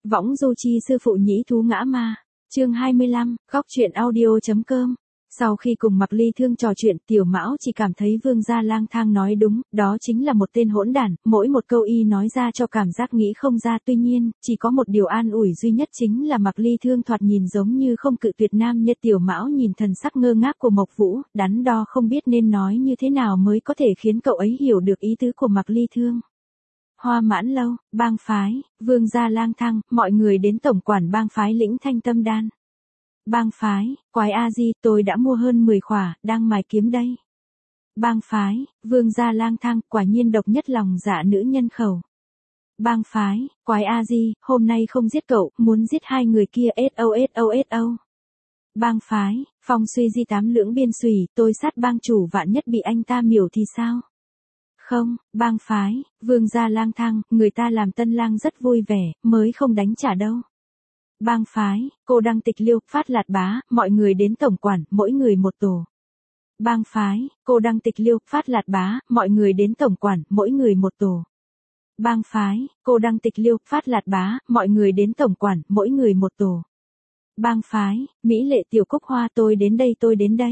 Võng du chi sư phụ nhĩ thú ngã ma. Chương 25, góc truyện audio.com. Sau khi cùng Mạc Ly Thương trò chuyện, Tiểu Mão chỉ cảm thấy Vương Gia Lang Thang nói đúng, đó chính là một tên hỗn đản, mỗi một câu y nói ra cho cảm giác nghĩ không ra. Tuy nhiên, chỉ có một điều an ủi duy nhất chính là Mạc Ly Thương thoạt nhìn giống như không cự tuyệt nam nhân. Tiểu Mão nhìn thần sắc ngơ ngác của Mộc Vũ, đắn đo không biết nên nói như thế nào mới có thể khiến cậu ấy hiểu được ý tứ của Mạc Ly Thương. Hoa Mãn Lâu, bang phái, Vương Gia Lang Thang, mọi người đến tổng quản bang phái lĩnh Thanh Tâm Đan. Bang phái, quái a di, tôi đã mua hơn 10 khỏa, đang mài kiếm đây. Bang phái, Vương Gia Lang Thang, quả nhiên độc nhất lòng dạ nữ nhân khẩu. Bang phái, quái a di, hôm nay không giết cậu, muốn giết hai người kia SO. Bang phái, Phong Suy Di tám lưỡng biên xùy, tôi sát bang chủ vạn nhất bị anh ta miểu thì sao? Không, bang phái, Vương Gia Lang Thang, người ta làm tân lang rất vui vẻ, mới không đánh trả đâu. Bang phái, cô Đăng Tịch Liêu, Phát Lạt Bá, mọi người đến tổng quản, mỗi người một tổ. Bang phái, cô Đăng Tịch Liêu, Phát Lạt Bá, mọi người đến tổng quản, mỗi người một tổ. Bang phái, cô Đăng Tịch Liêu, Phát Lạt Bá, mọi người đến tổng quản, mỗi người một tổ. Bang phái, Mỹ Lệ Tiểu Cúc Hoa, tôi đến đây.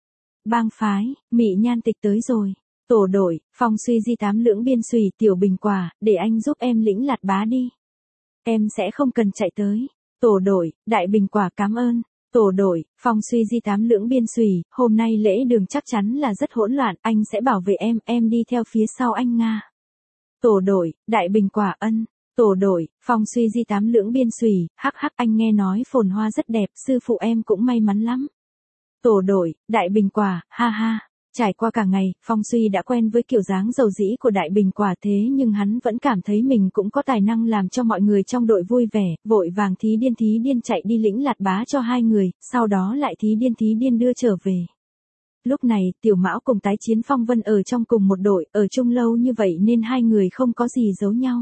Bang phái, Mỹ Nhan Tịch tới rồi. Tổ đội, Phong Suy Di tám lưỡng biên xùy, Tiểu Bình Quả, để anh giúp em lĩnh Lạt Bá đi. Em sẽ không cần chạy tới. Tổ đội, Đại Bình Quả cảm ơn. Tổ đội, Phong Suy Di tám lưỡng biên xùy, hôm nay lễ đường chắc chắn là rất hỗn loạn, anh sẽ bảo vệ em đi theo phía sau anh Nga. Tổ đội, Đại Bình Quả ân. Tổ đội, Phong Suy Di tám lưỡng biên xùy, hắc anh nghe nói Phồn Hoa rất đẹp, sư phụ em cũng may mắn lắm. Tổ đội, Đại Bình Quả, ha. Trải qua cả ngày, Phong Suy đã quen với kiểu dáng dầu dĩ của Đại Bình Quả, thế nhưng hắn vẫn cảm thấy mình cũng có tài năng làm cho mọi người trong đội vui vẻ, vội vàng thí điên chạy đi lĩnh Lạt Bá cho hai người, sau đó lại thí điên đưa trở về. Lúc này, Tiểu Mão cùng Tái Chiến Phong Vân ở trong cùng một đội, ở chung lâu như vậy nên hai người không có gì giấu nhau.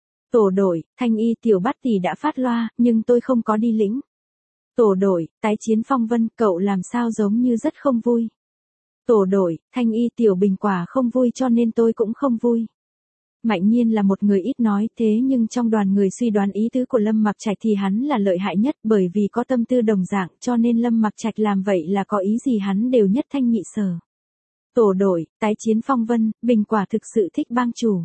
Tổ đội, Thanh Y Tiểu Bát Tỷ đã phát loa, nhưng tôi không có đi lĩnh. Tổ đội, Tái Chiến Phong Vân, cậu làm sao giống như rất không vui. Tổ đội, Thanh Y Tiểu Bình Quả không vui cho nên tôi cũng không vui. Mạnh Nhiên là một người ít nói, thế nhưng trong đoàn người suy đoán ý tứ của Lâm Mặc Trạch thì hắn là lợi hại nhất, bởi vì có tâm tư đồng dạng, cho nên Lâm Mặc Trạch làm vậy là có ý gì hắn đều nhất thanh nhị sở. Tổ đội, Tái Chiến Phong Vân, Bình Quả thực sự thích bang chủ.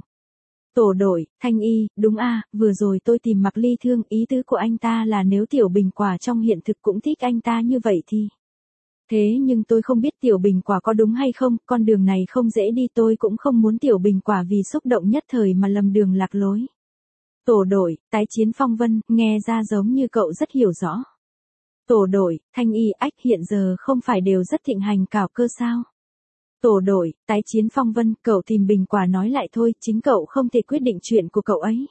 Tổ đội, Thanh Y, đúng vừa rồi tôi tìm Mạc Ly Thương, ý tứ của anh ta là nếu Tiểu Bình Quả trong hiện thực cũng thích anh ta như vậy thì. Thế nhưng tôi không biết Tiểu Bình Quả có đúng hay không, con đường này không dễ đi, tôi cũng không muốn Tiểu Bình Quả vì xúc động nhất thời mà lầm đường lạc lối. Tổ đội, Tái Chiến Phong Vân, nghe ra giống như cậu rất hiểu rõ. Tổ đội, Thanh Y, hiện giờ không phải đều rất thịnh hành cào cơ sao? Tổ đội, Tái Chiến Phong Vân, cậu tìm Bình Quả nói lại thôi, chính cậu không thể quyết định chuyện của cậu ấy.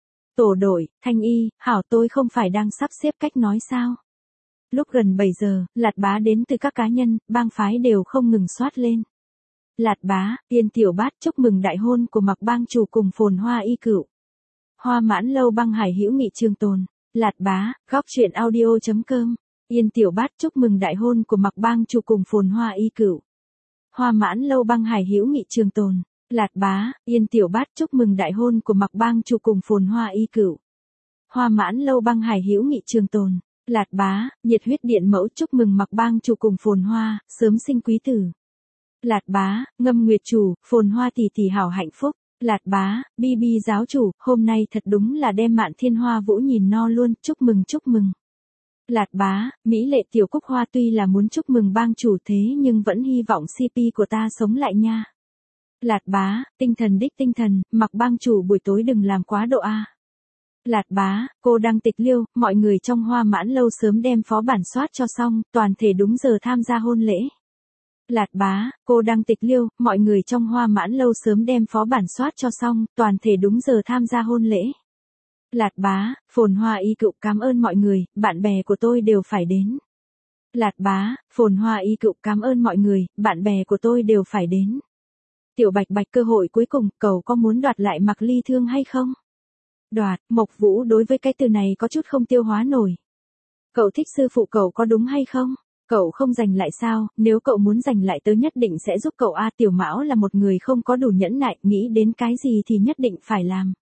Tổ đội, Thanh Y, hảo, tôi không phải đang sắp xếp cách nói sao? Lúc gần 7 giờ, Lạt Bá đến từ các cá nhân, bang phái đều không ngừng soát lên. Lạt Bá, Tiên Tiểu Bát chúc mừng đại hôn của Mạc bang chủ cùng Phồn Hoa y cựu. Hoa Mãn Lâu bang Hải hữu nghị trường tồn. Lạt Bá, góc truyện audio.com. Yên Tiểu Bát chúc mừng đại hôn của Mạc bang chủ cùng Phồn Hoa y cựu. Hoa Mãn Lâu bang Hải hữu nghị trường tồn. Lạt Bá, Yên Tiểu Bát chúc mừng đại hôn của Mạc bang chủ cùng Phồn Hoa y cựu. Hoa Mãn Lâu bang Hải hữu nghị trường tồn. Lạt Bá, Nhiệt Huyết Điện Mẫu chúc mừng Mạc bang chủ cùng Phồn Hoa, sớm sinh quý tử. Lạt Bá, Ngâm Nguyệt chủ, Phồn Hoa tỷ tỷ hảo hạnh phúc. Lạt Bá, Bi giáo chủ, hôm nay thật đúng là đem Mạn Thiên Hoa Vũ nhìn no luôn, chúc mừng. Lạt Bá, Mỹ Lệ Tiểu Cúc Hoa tuy là muốn chúc mừng bang chủ thế nhưng vẫn hy vọng CP của ta sống lại nha. Lạt Bá, tinh thần, Mạc bang chủ buổi tối đừng làm quá độ a. Lạt Bá, cô Đăng Tịch Liêu, mọi người trong Hoa Mãn Lâu sớm đem phó bản soát cho xong, toàn thể đúng giờ tham gia hôn lễ. Lạt Bá, cô Đăng Tịch Liêu, mọi người trong Hoa Mãn Lâu sớm đem phó bản soát cho xong, toàn thể đúng giờ tham gia hôn lễ. Lạt Bá, Phồn Hoa y cựu cảm ơn mọi người, bạn bè của tôi đều phải đến. Lạt Bá, Phồn Hoa y cựu cảm ơn mọi người, bạn bè của tôi đều phải đến. Tiểu Bạch cơ hội cuối cùng, cậu có muốn đoạt lại Mạc Ly Thương hay không? Đoạt, Mộc Vũ đối với cái từ này có chút không tiêu hóa nổi. Cậu thích sư phụ cậu có đúng hay không? Cậu không giành lại sao, nếu cậu muốn giành lại tớ nhất định sẽ giúp cậu Tiểu Mão là một người không có đủ nhẫn nại, nghĩ đến cái gì thì nhất định phải làm.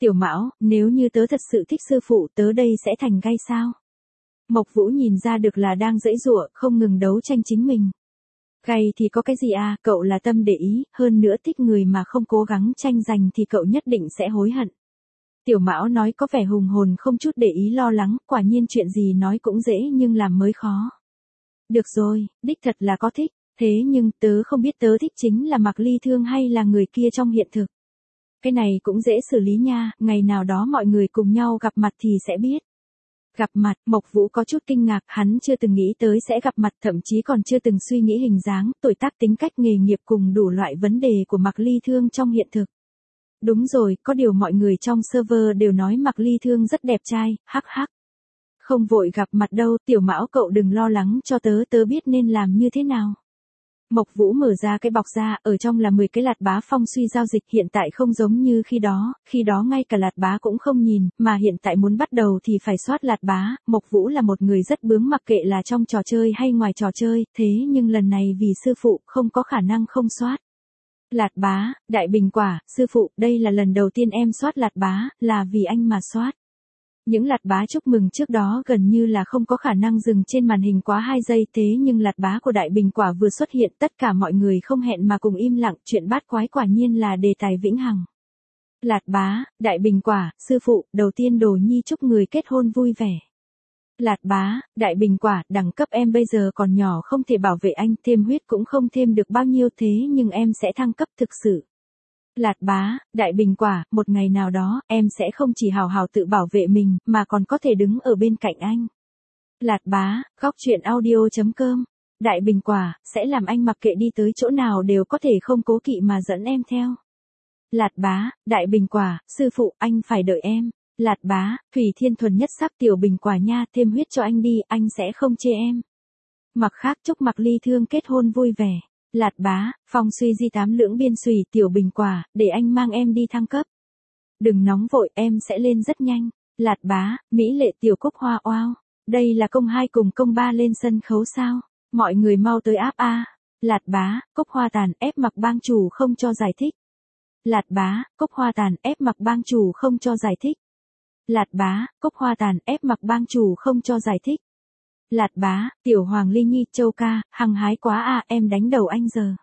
Tiểu Mão, nếu như tớ thật sự thích sư phụ, tớ đây sẽ thành gay sao? Mộc Vũ nhìn ra được là đang giãy giụa, không ngừng đấu tranh chính mình. Gay thì có cái gì à, cậu là tâm để ý, hơn nữa thích người mà không cố gắng tranh giành thì cậu nhất định sẽ hối hận. Tiểu Mão nói có vẻ hùng hồn không chút để ý lo lắng, quả nhiên chuyện gì nói cũng dễ nhưng làm mới khó. Được rồi, đích thật là có thích, thế nhưng tớ không biết tớ thích chính là Mạc Ly Thương hay là người kia trong hiện thực. Cái này cũng dễ xử lý nha, ngày nào đó mọi người cùng nhau gặp mặt thì sẽ biết. Gặp mặt, Mộc Vũ có chút kinh ngạc, hắn chưa từng nghĩ tới sẽ gặp mặt, thậm chí còn chưa từng suy nghĩ hình dáng, tuổi tác, tính cách, nghề nghiệp cùng đủ loại vấn đề của Mạc Ly Thương trong hiện thực. Đúng rồi, có điều mọi người trong server đều nói Mạc Ly Thương rất đẹp trai, hắc hắc. Không vội gặp mặt đâu, Tiểu Mão cậu đừng lo lắng cho tớ, tớ biết nên làm như thế nào. Mộc Vũ mở ra cái bọc ra, ở trong là 10 cái lạt bá phong suy giao dịch, hiện tại không giống như khi đó ngay cả lạt bá cũng không nhìn, mà hiện tại muốn bắt đầu thì phải soát lạt bá. Mộc Vũ là một người rất bướng, mặc kệ là trong trò chơi hay ngoài trò chơi, thế nhưng lần này vì sư phụ không có khả năng không soát. Lạt bá, đại bình quả, sư phụ, đây là lần đầu tiên em soát lạt bá, là vì anh mà soát. Những lạt bá chúc mừng trước đó gần như là không có khả năng dừng trên màn hình quá 2 giây, thế nhưng lạt bá của đại bình quả vừa xuất hiện, tất cả mọi người không hẹn mà cùng im lặng, chuyện bát quái quả nhiên là đề tài vĩnh hằng. Lạt bá, đại bình quả, sư phụ, đầu tiên Đồ Nhi chúc người kết hôn vui vẻ. Lạt bá, đại bình quả, đẳng cấp em bây giờ còn nhỏ không thể bảo vệ anh, thêm huyết cũng không thêm được bao nhiêu, thế nhưng em sẽ thăng cấp thực sự. Lạt bá, đại bình quả, một ngày nào đó, em sẽ không chỉ hào hào tự bảo vệ mình, mà còn có thể đứng ở bên cạnh anh. Lạt bá, góc truyện audio.com. Đại bình quả, sẽ làm anh mặc kệ đi tới chỗ nào đều có thể không cố kỵ mà dẫn em theo. Lạt bá, đại bình quả, sư phụ, anh phải đợi em. Lạt bá, Thủy Thiên thuần nhất sắc tiểu bình quả nha, thêm huyết cho anh đi, anh sẽ không chê em. Mặc khác chúc Mạc Ly Thương kết hôn vui vẻ. Lạt bá, phong suy di 8 lưỡng biên xùy tiểu bình quả, để anh mang em đi thăng cấp. Đừng nóng vội, em sẽ lên rất nhanh. Lạt bá, mỹ lệ tiểu cúc hoa oao. Đây là công 2 cùng công 3 lên sân khấu sao? Mọi người mau tới áp a. Lạt bá, cúc hoa tàn ép Mạc bang chủ không cho giải thích. Lạt bá, cúc hoa tàn ép Mạc bang chủ không cho giải thích. Lạt bá, cúc hoa tàn ép Mạc bang chủ không cho giải thích. Lạt bá, tiểu hoàng ly nhi châu ca, hăng hái quá à, em đánh đầu anh giờ.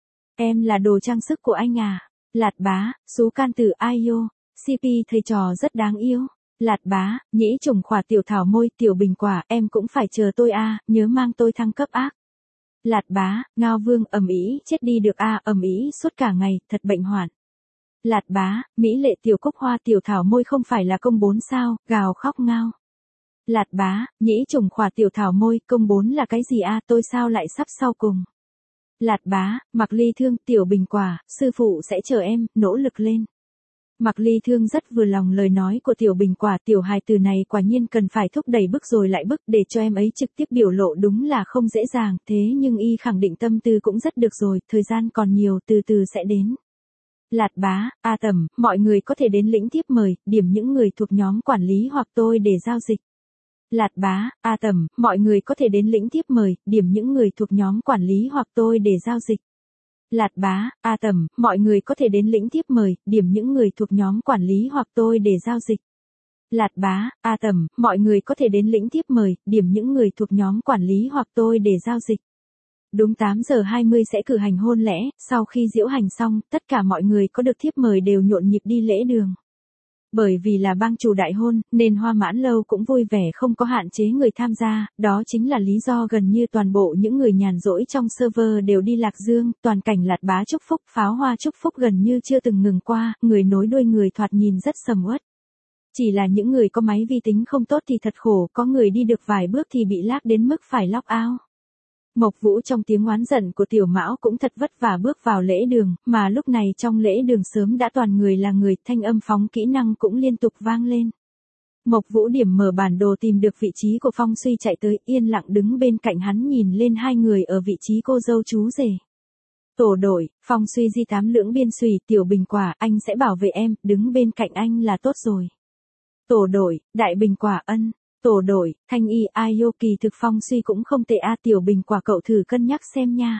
Em là đồ trang sức của anh à. Lạt bá, xú can tử ai yêu, CP thầy trò rất đáng yêu. Lạt bá, nhĩ trùng khỏa tiểu thảo môi, tiểu bình quả, em cũng phải chờ tôi à, nhớ mang tôi thăng cấp ác. Lạt bá, ngao vương ầm ĩ, chết đi được à, ầm ĩ suốt cả ngày, thật bệnh hoạn. Lạt bá, mỹ lệ tiểu cúc hoa tiểu thảo môi không phải là công 4 sao, gào khóc ngao. Lạt bá, nhĩ trùng khỏa tiểu thảo môi, công 4 là cái gì à, tôi sao lại sắp sau cùng. Lạt bá, Mạc Ly Thương, tiểu bình quả, sư phụ sẽ chờ em, nỗ lực lên. Mạc Ly Thương rất vừa lòng lời nói của tiểu bình quả, tiểu hài từ này quả nhiên cần phải thúc đẩy bức rồi lại bức để cho em ấy trực tiếp biểu lộ, đúng là không dễ dàng, thế nhưng y khẳng định tâm tư cũng rất được rồi, thời gian còn nhiều, từ từ sẽ đến. Lạt bá, a tầm, mọi người có thể đến lĩnh thiếp mời, điểm những người thuộc nhóm quản lý hoặc tôi để giao dịch. Lạt bá, a tầm, mọi người có thể đến lĩnh thiếp mời, điểm những người thuộc nhóm quản lý hoặc tôi để giao dịch. Lạt bá, a tầm, mọi người có thể đến lĩnh thiếp mời, điểm những người thuộc nhóm quản lý hoặc tôi để giao dịch. Lạt bá, a tầm, mọi người có thể đến lĩnh thiếp mời, điểm những người thuộc nhóm quản lý hoặc tôi để giao dịch. Đúng 8 giờ 20 sẽ cử hành hôn lễ, sau khi diễu hành xong, tất cả mọi người có được thiếp mời đều nhộn nhịp đi lễ đường. Bởi vì là bang chủ đại hôn, nên Hoa Mãn Lâu cũng vui vẻ không có hạn chế người tham gia, đó chính là lý do gần như toàn bộ những người nhàn rỗi trong server đều đi Lạc Dương, toàn cảnh lạt bá chúc phúc, pháo hoa chúc phúc gần như chưa từng ngừng qua, người nối đuôi người thoạt nhìn rất sầm uất. Chỉ là những người có máy vi tính không tốt thì thật khổ, có người đi được vài bước thì bị lag đến mức phải log out. Mộc Vũ trong tiếng oán giận của tiểu Mão cũng thật vất vả bước vào lễ đường, mà lúc này trong lễ đường sớm đã toàn người là người, thanh âm phóng kỹ năng cũng liên tục vang lên. Mộc Vũ điểm mở bản đồ tìm được vị trí của Phong Suy chạy tới, yên lặng đứng bên cạnh hắn nhìn lên hai người ở vị trí cô dâu chú rể. Tổ đội, Phong Suy di 8 lưỡng biên xùy, tiểu bình quả, anh sẽ bảo vệ em, đứng bên cạnh anh là tốt rồi. Tổ đội, đại bình quả ân. Tổ đội, thanh y ai kỳ thực Phong Suy cũng không tệ a, tiểu bình quả cậu thử cân nhắc xem nha.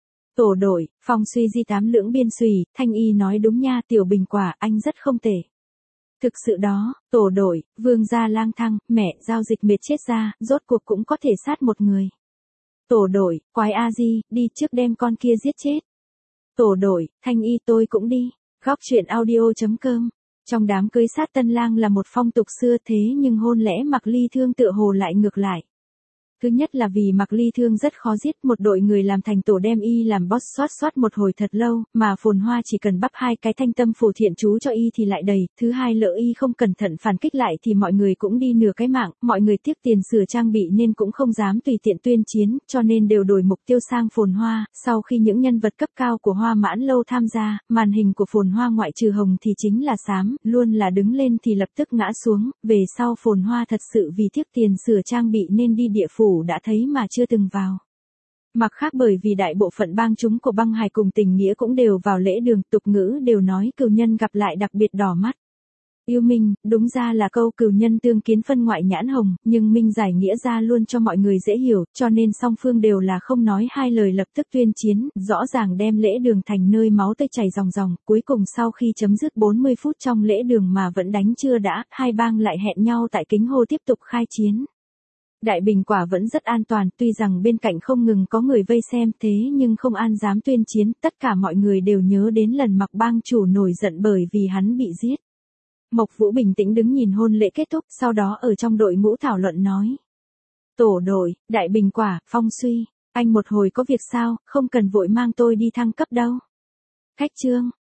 Tổ đội, Phong Suy di 8 lưỡng biên xùy, thanh y nói đúng nha, tiểu bình quả anh rất không tệ. Thực sự đó, tổ đội, vương gia lang thang, mẹ, giao dịch mệt chết ra, rốt cuộc cũng có thể sát một người. Tổ đội, quái a di, đi trước đem con kia giết chết. Tổ đội, thanh y tôi cũng đi. Góc chuyện audio.com. Trong đám cưới sát tân lang là một phong tục xưa thế nhưng hôn lễ Mạc Ly Thương tựa hồ lại ngược lại. Thứ nhất là vì Mạc Ly Thương rất khó giết, một đội người làm thành tổ đem y làm boss soát một hồi thật lâu, mà Phồn Hoa chỉ cần bắp hai cái thanh tâm phù thiện chú cho y thì lại đầy, thứ hai lỡ y không cẩn thận phản kích lại thì mọi người cũng đi nửa cái mạng, mọi người tiếc tiền sửa trang bị nên cũng không dám tùy tiện tuyên chiến, cho nên đều đổi mục tiêu sang Phồn Hoa, sau khi những nhân vật cấp cao của Hoa Mãn Lâu tham gia, màn hình của Phồn Hoa ngoại trừ hồng thì chính là xám, luôn là đứng lên thì lập tức ngã xuống, về sau Phồn Hoa thật sự vì tiếc tiền sửa trang bị nên đi địa phủ đã thấy mà chưa từng vào. Mặt khác bởi vì đại bộ phận bang chúng của băng hải cùng tình nghĩa cũng đều vào lễ đường, tục ngữ đều nói cừu nhân gặp lại đặc biệt đỏ mắt. Yêu Minh, đúng ra là câu cừu nhân tương kiến phân ngoại nhãn hồng, nhưng Minh giải nghĩa ra luôn cho mọi người dễ hiểu, cho nên song phương đều là không nói hai lời lập tức tuyên chiến, rõ ràng đem lễ đường thành nơi máu tươi chảy ròng ròng, cuối cùng sau khi chấm dứt 40 phút trong lễ đường mà vẫn đánh chưa đã, hai bang lại hẹn nhau tại Kính Hồ tiếp tục khai chiến. Đại Bình quả vẫn rất an toàn, tuy rằng bên cạnh không ngừng có người vây xem thế nhưng không an dám tuyên chiến, tất cả mọi người đều nhớ đến lần Mạc bang chủ nổi giận bởi vì hắn bị giết. Mộc Vũ bình tĩnh đứng nhìn hôn lễ kết thúc, sau đó ở trong đội ngũ thảo luận nói. Tổ đội, Đại Bình quả, Phong Suy, anh một hồi có việc sao, không cần vội mang tôi đi thăng cấp đâu. Khách Trương,